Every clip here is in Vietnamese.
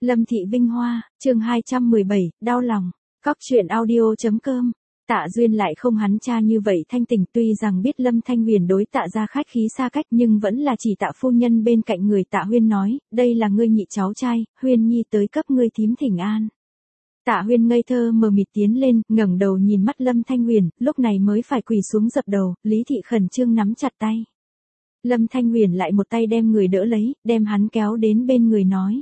Lâm Thị Vinh Hoa, chương 217, đau lòng. Cóc truyện audio.com. Tạ Duyên lại không hắn cha như vậy thanh tình, tuy rằng biết Lâm Thanh Huyền đối Tạ gia khách khí xa cách nhưng vẫn là chỉ Tạ phu nhân bên cạnh người. Tạ Huyên nói, đây là ngươi nhị cháu trai, Huyên nhi tới cấp ngươi thím thỉnh an. Tạ Huyên ngây thơ mờ mịt tiến lên, ngẩng đầu nhìn mắt Lâm Thanh Huyền, lúc này mới phải quỳ xuống dập đầu. Lý Thị khẩn trương nắm chặt tay. Lâm Thanh Huyền lại một tay đem người đỡ lấy, đem hắn kéo đến bên người nói.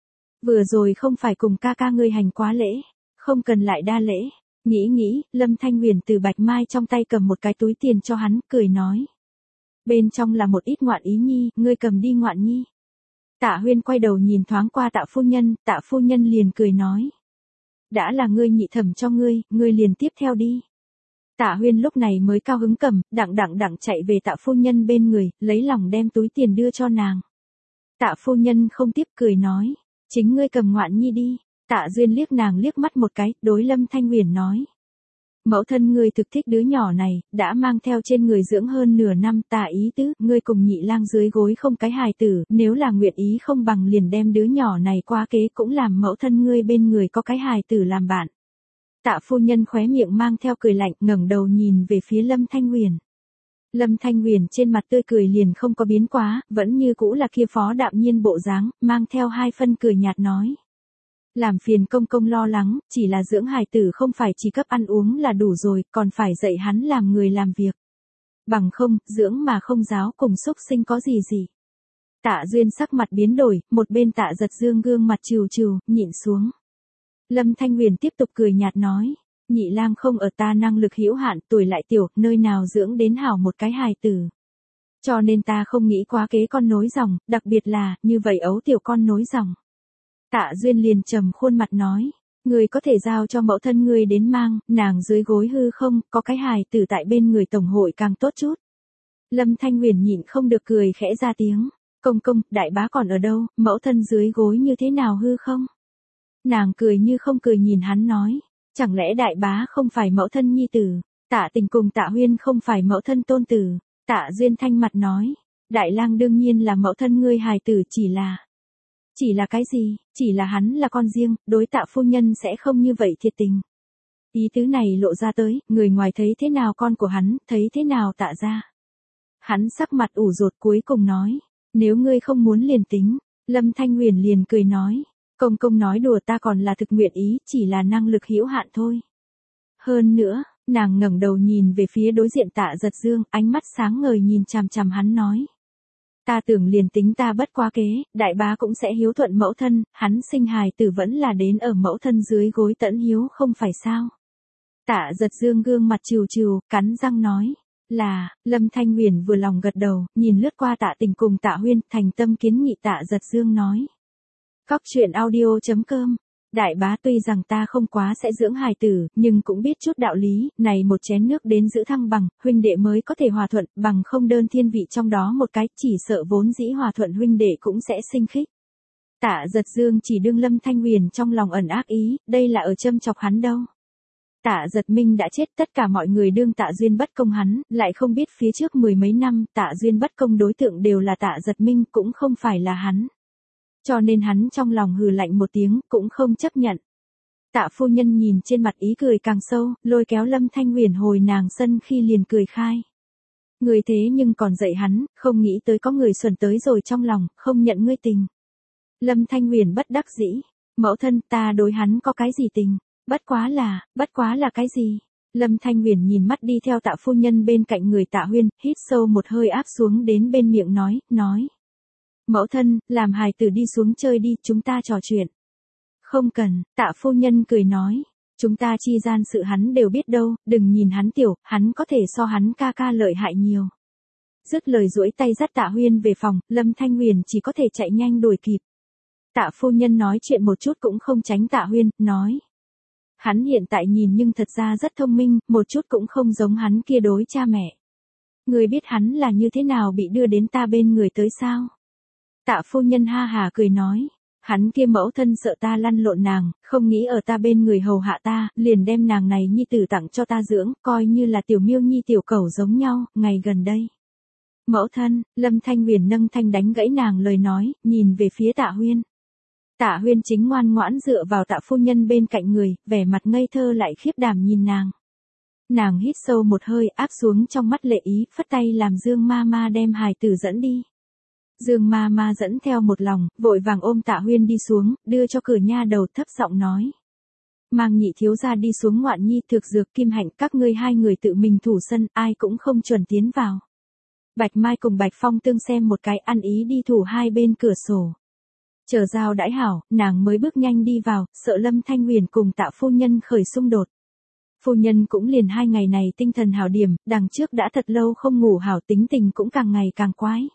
Vừa rồi không phải cùng ca ca ngươi hành quá lễ, không cần lại đa lễ. Nghĩ, Lâm Thanh Huyền từ bạch mai trong tay cầm một cái túi tiền cho hắn, cười nói. Bên trong là một ít ngoạn ý nhi, ngươi cầm đi ngoạn nhi. Tạ Huyên quay đầu nhìn thoáng qua Tạ phu nhân liền cười nói. Đã là ngươi nhị thẩm cho ngươi liền tiếp theo đi. Tạ Huyên lúc này mới cao hứng cầm, đặng chạy về Tạ phu nhân bên người, lấy lòng đem túi tiền đưa cho nàng. Tạ phu nhân không tiếp cười nói. Chính ngươi cầm ngoạn nhi đi. Tạ Duyên liếc nàng liếc mắt một cái, đối Lâm Thanh Huyền nói. Mẫu thân ngươi thực thích đứa nhỏ này, đã mang theo trên người dưỡng hơn nửa năm. Tạ ý tứ, ngươi cùng nhị lang dưới gối không cái hài tử, nếu là nguyện ý không bằng liền đem đứa nhỏ này qua kế, cũng làm mẫu thân ngươi bên người có cái hài tử làm bạn. Tạ phu nhân khóe miệng mang theo cười lạnh, ngẩng đầu nhìn về phía Lâm Thanh Huyền. Lâm Thanh Huyền trên mặt tươi cười liền không có biến quá, vẫn như cũ là kia phó đạm nhiên bộ dáng, mang theo hai phân cười nhạt nói. Làm phiền công công lo lắng, chỉ là dưỡng hài tử không phải chỉ cấp ăn uống là đủ rồi, còn phải dạy hắn làm người làm việc. Bằng không, dưỡng mà không giáo cùng xúc sinh có gì. Tạ Duyên sắc mặt biến đổi, một bên Tạ Giật Dương gương mặt trừ, nhịn xuống. Lâm Thanh Huyền tiếp tục cười nhạt nói. Nhị lang không ở ta năng lực hữu hạn, tuổi lại tiểu, nơi nào dưỡng đến hảo một cái hài tử. Cho nên ta không nghĩ quá kế con nối dòng, đặc biệt là, như vậy ấu tiểu con nối dòng. Tạ Duyên liền trầm khuôn mặt nói, ngươi có thể giao cho mẫu thân ngươi đến mang, nàng dưới gối hư không, có cái hài tử tại bên người tổng hội càng tốt chút. Lâm Thanh Huyền nhịn không được cười khẽ ra tiếng, công, đại bá còn ở đâu, mẫu thân dưới gối như thế nào hư không? Nàng cười như không cười nhìn hắn nói. Chẳng lẽ đại bá không phải mẫu thân nhi tử, Tạ Tình cùng Tạ Huyên không phải mẫu thân tôn tử. Tạ Duyên thanh mặt nói, đại lang đương nhiên là mẫu thân ngươi hài tử, chỉ là cái gì, chỉ là hắn là con riêng, đối Tạ phu nhân sẽ không như vậy thiệt tình. Ý tứ này lộ ra tới, người ngoài thấy thế nào con của hắn, thấy thế nào Tạ gia. Hắn sắc mặt ủ rột cuối cùng nói, nếu ngươi không muốn liền tính. Lâm Thanh Huyền liền cười nói. Công nói đùa, ta còn là thực nguyện ý, chỉ là năng lực hữu hạn thôi. Hơn nữa, nàng ngẩng đầu nhìn về phía đối diện Tạ Giật Dương, ánh mắt sáng ngời nhìn chằm hắn nói. Ta tưởng liền tính ta bất quá kế, đại bá cũng sẽ hiếu thuận mẫu thân, hắn sinh hài tử vẫn là đến ở mẫu thân dưới gối tẫn hiếu không phải sao. Tạ Giật Dương gương mặt trừ, cắn răng nói. Là, Lâm Thanh Huyền vừa lòng gật đầu, nhìn lướt qua Tạ Tình cùng Tạ Huyên, thành tâm kiến nghị Tạ Giật Dương nói. Cóc truyện audio.com. Đại bá, tuy rằng ta không quá sẽ dưỡng hài tử, nhưng cũng biết chút đạo lý, này một chén nước đến giữ thăng bằng, huynh đệ mới có thể hòa thuận, bằng không đơn thiên vị trong đó một cái, chỉ sợ vốn dĩ hòa thuận huynh đệ cũng sẽ sinh khích. Tạ Giật Dương chỉ đương Lâm Thanh Huyền trong lòng ẩn ác ý, đây là ở châm chọc hắn đâu. Tạ Giật Minh đã chết, tất cả mọi người đương Tạ Duyên bất công hắn, lại không biết phía trước mười mấy năm, Tạ Duyên bất công đối tượng đều là Tạ Giật Minh, cũng không phải là hắn. Cho nên hắn trong lòng hừ lạnh một tiếng, cũng không chấp nhận. Tạ phu nhân nhìn trên mặt ý cười càng sâu, lôi kéo Lâm Thanh Huyền hồi nàng sân khi liền cười khai. Người thế nhưng còn dạy hắn, không nghĩ tới có người xuẩn tới rồi trong lòng, không nhận ngươi tình. Lâm Thanh Huyền bất đắc dĩ, mẫu thân, ta đối hắn có cái gì tình, bất quá là cái gì. Lâm Thanh Huyền nhìn mắt đi theo Tạ phu nhân bên cạnh người Tạ Huyên, hít sâu một hơi áp xuống đến bên miệng nói. Mẫu thân, làm hài tử đi xuống chơi đi, chúng ta trò chuyện. Không cần, Tạ phu nhân cười nói. Chúng ta chi gian sự hắn đều biết đâu, đừng nhìn hắn tiểu, hắn có thể so hắn ca lợi hại nhiều. Dứt lời duỗi tay dắt Tạ Huyên về phòng, Lâm Thanh Huyền chỉ có thể chạy nhanh đuổi kịp. Tạ phu nhân nói chuyện một chút cũng không tránh Tạ Huyên, nói. Hắn hiện tại nhìn nhưng thật ra rất thông minh, một chút cũng không giống hắn kia đối cha mẹ. Người biết hắn là như thế nào bị đưa đến ta bên người tới sao? Tạ phu nhân ha hà cười nói, hắn kia mẫu thân sợ ta lăn lộn nàng, không nghĩ ở ta bên người hầu hạ ta, liền đem nàng này nhi tử tặng cho ta dưỡng, coi như là tiểu miêu nhi tiểu cẩu giống nhau, ngày gần đây. Mẫu thân, Lâm Thanh Huyền nâng thanh đánh gãy nàng lời nói, nhìn về phía Tạ Huyên. Tạ Huyên chính ngoan ngoãn dựa vào Tạ phu nhân bên cạnh người, vẻ mặt ngây thơ lại khiếp đảm nhìn nàng. Nàng hít sâu một hơi áp xuống trong mắt lệ ý, phất tay làm Dương ma ma đem hài tử dẫn đi. Dương ma ma dẫn theo một lòng, vội vàng ôm Tạ Huyên đi xuống, đưa cho cửa nha đầu thấp giọng nói. Mang nhị thiếu gia đi xuống ngoạn nhi thực dược Kim Hạnh, các ngươi hai người tự mình thủ sân, ai cũng không chuẩn tiến vào. Bạch Mai cùng Bạch Phong tương xem một cái ăn ý đi thủ hai bên cửa sổ. Chờ giao đãi hảo, nàng mới bước nhanh đi vào, sợ Lâm Thanh Huyền cùng Tạ phu nhân khởi xung đột. Phu nhân cũng liền 2 ngày này tinh thần hảo điểm, đằng trước đã thật lâu không ngủ hảo, tính tình cũng càng ngày càng quái.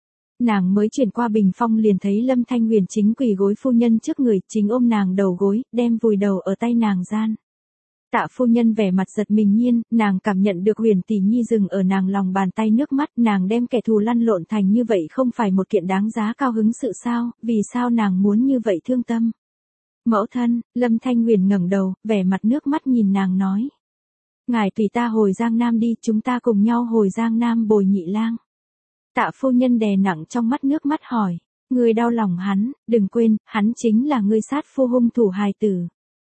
Nàng mới chuyển qua bình phong liền thấy Lâm Thanh Huyền chính quỳ gối phu nhân trước người, chính ôm nàng đầu gối, đem vùi đầu ở tay nàng gian. Tạ phu nhân vẻ mặt giật mình nhiên, nàng cảm nhận được Huyền tỷ nhi dừng ở nàng lòng bàn tay, nước mắt, nàng đem kẻ thù lăn lộn thành như vậy không phải một kiện đáng giá cao hứng sự sao, vì sao nàng muốn như vậy thương tâm. Mẫu thân, Lâm Thanh Huyền ngẩng đầu, vẻ mặt nước mắt nhìn nàng nói. Ngài tùy ta hồi Giang Nam đi, chúng ta cùng nhau hồi Giang Nam bồi nhị lang. Tạ phu nhân đè nặng trong mắt nước mắt hỏi, ngươi đau lòng hắn, đừng quên, hắn chính là ngươi sát phu hung thủ hài tử.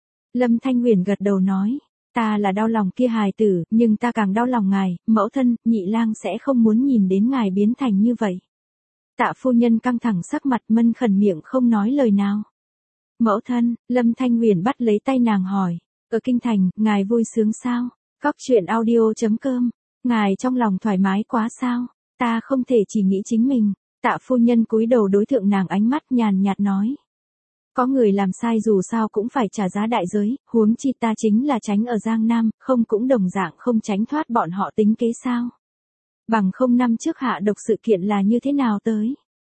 Lâm Thanh Huyền gật đầu nói, ta là đau lòng kia hài tử, nhưng ta càng đau lòng ngài, mẫu thân, nhị lang sẽ không muốn nhìn đến ngài biến thành như vậy. Tạ phu nhân căng thẳng sắc mặt, mân khẩn miệng không nói lời nào. Mẫu thân, Lâm Thanh Huyền bắt lấy tay nàng hỏi, ở kinh thành, ngài vui sướng sao? Cóc truyện audio.com, ngài trong lòng thoải mái quá sao? Ta không thể chỉ nghĩ chính mình. Tạ phu nhân cúi đầu đối thượng nàng, ánh mắt nhàn nhạt nói. Có người làm sai dù sao cũng phải trả giá đại giới, huống chi ta chính là tránh ở Giang Nam, không cũng đồng dạng không tránh thoát bọn họ tính kế sao? Bằng không năm trước hạ độc sự kiện là như thế nào tới?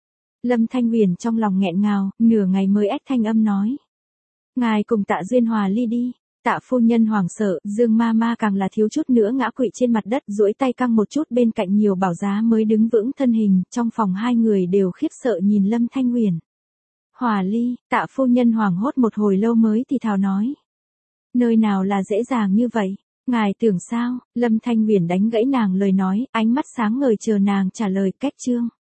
Lâm Thanh Huyền trong lòng nghẹn ngào, nửa ngày mới ách thanh âm nói. Ngài cùng Tạ Duyên hòa ly đi. Tạ phu nhân hoảng sợ, Dương ma ma càng là thiếu chút nữa ngã quỵ trên mặt đất, duỗi tay căng một chút bên cạnh nhiều bảo giá mới đứng vững thân hình, trong phòng hai người đều khiếp sợ nhìn Lâm Thanh Huyền. Hòa ly, Tạ phu nhân hoảng hốt một hồi lâu mới thì thào nói. Nơi nào là dễ dàng như vậy? Ngài tưởng sao? Lâm Thanh Huyền đánh gãy nàng lời nói, ánh mắt sáng ngời chờ nàng trả lời. Cách chương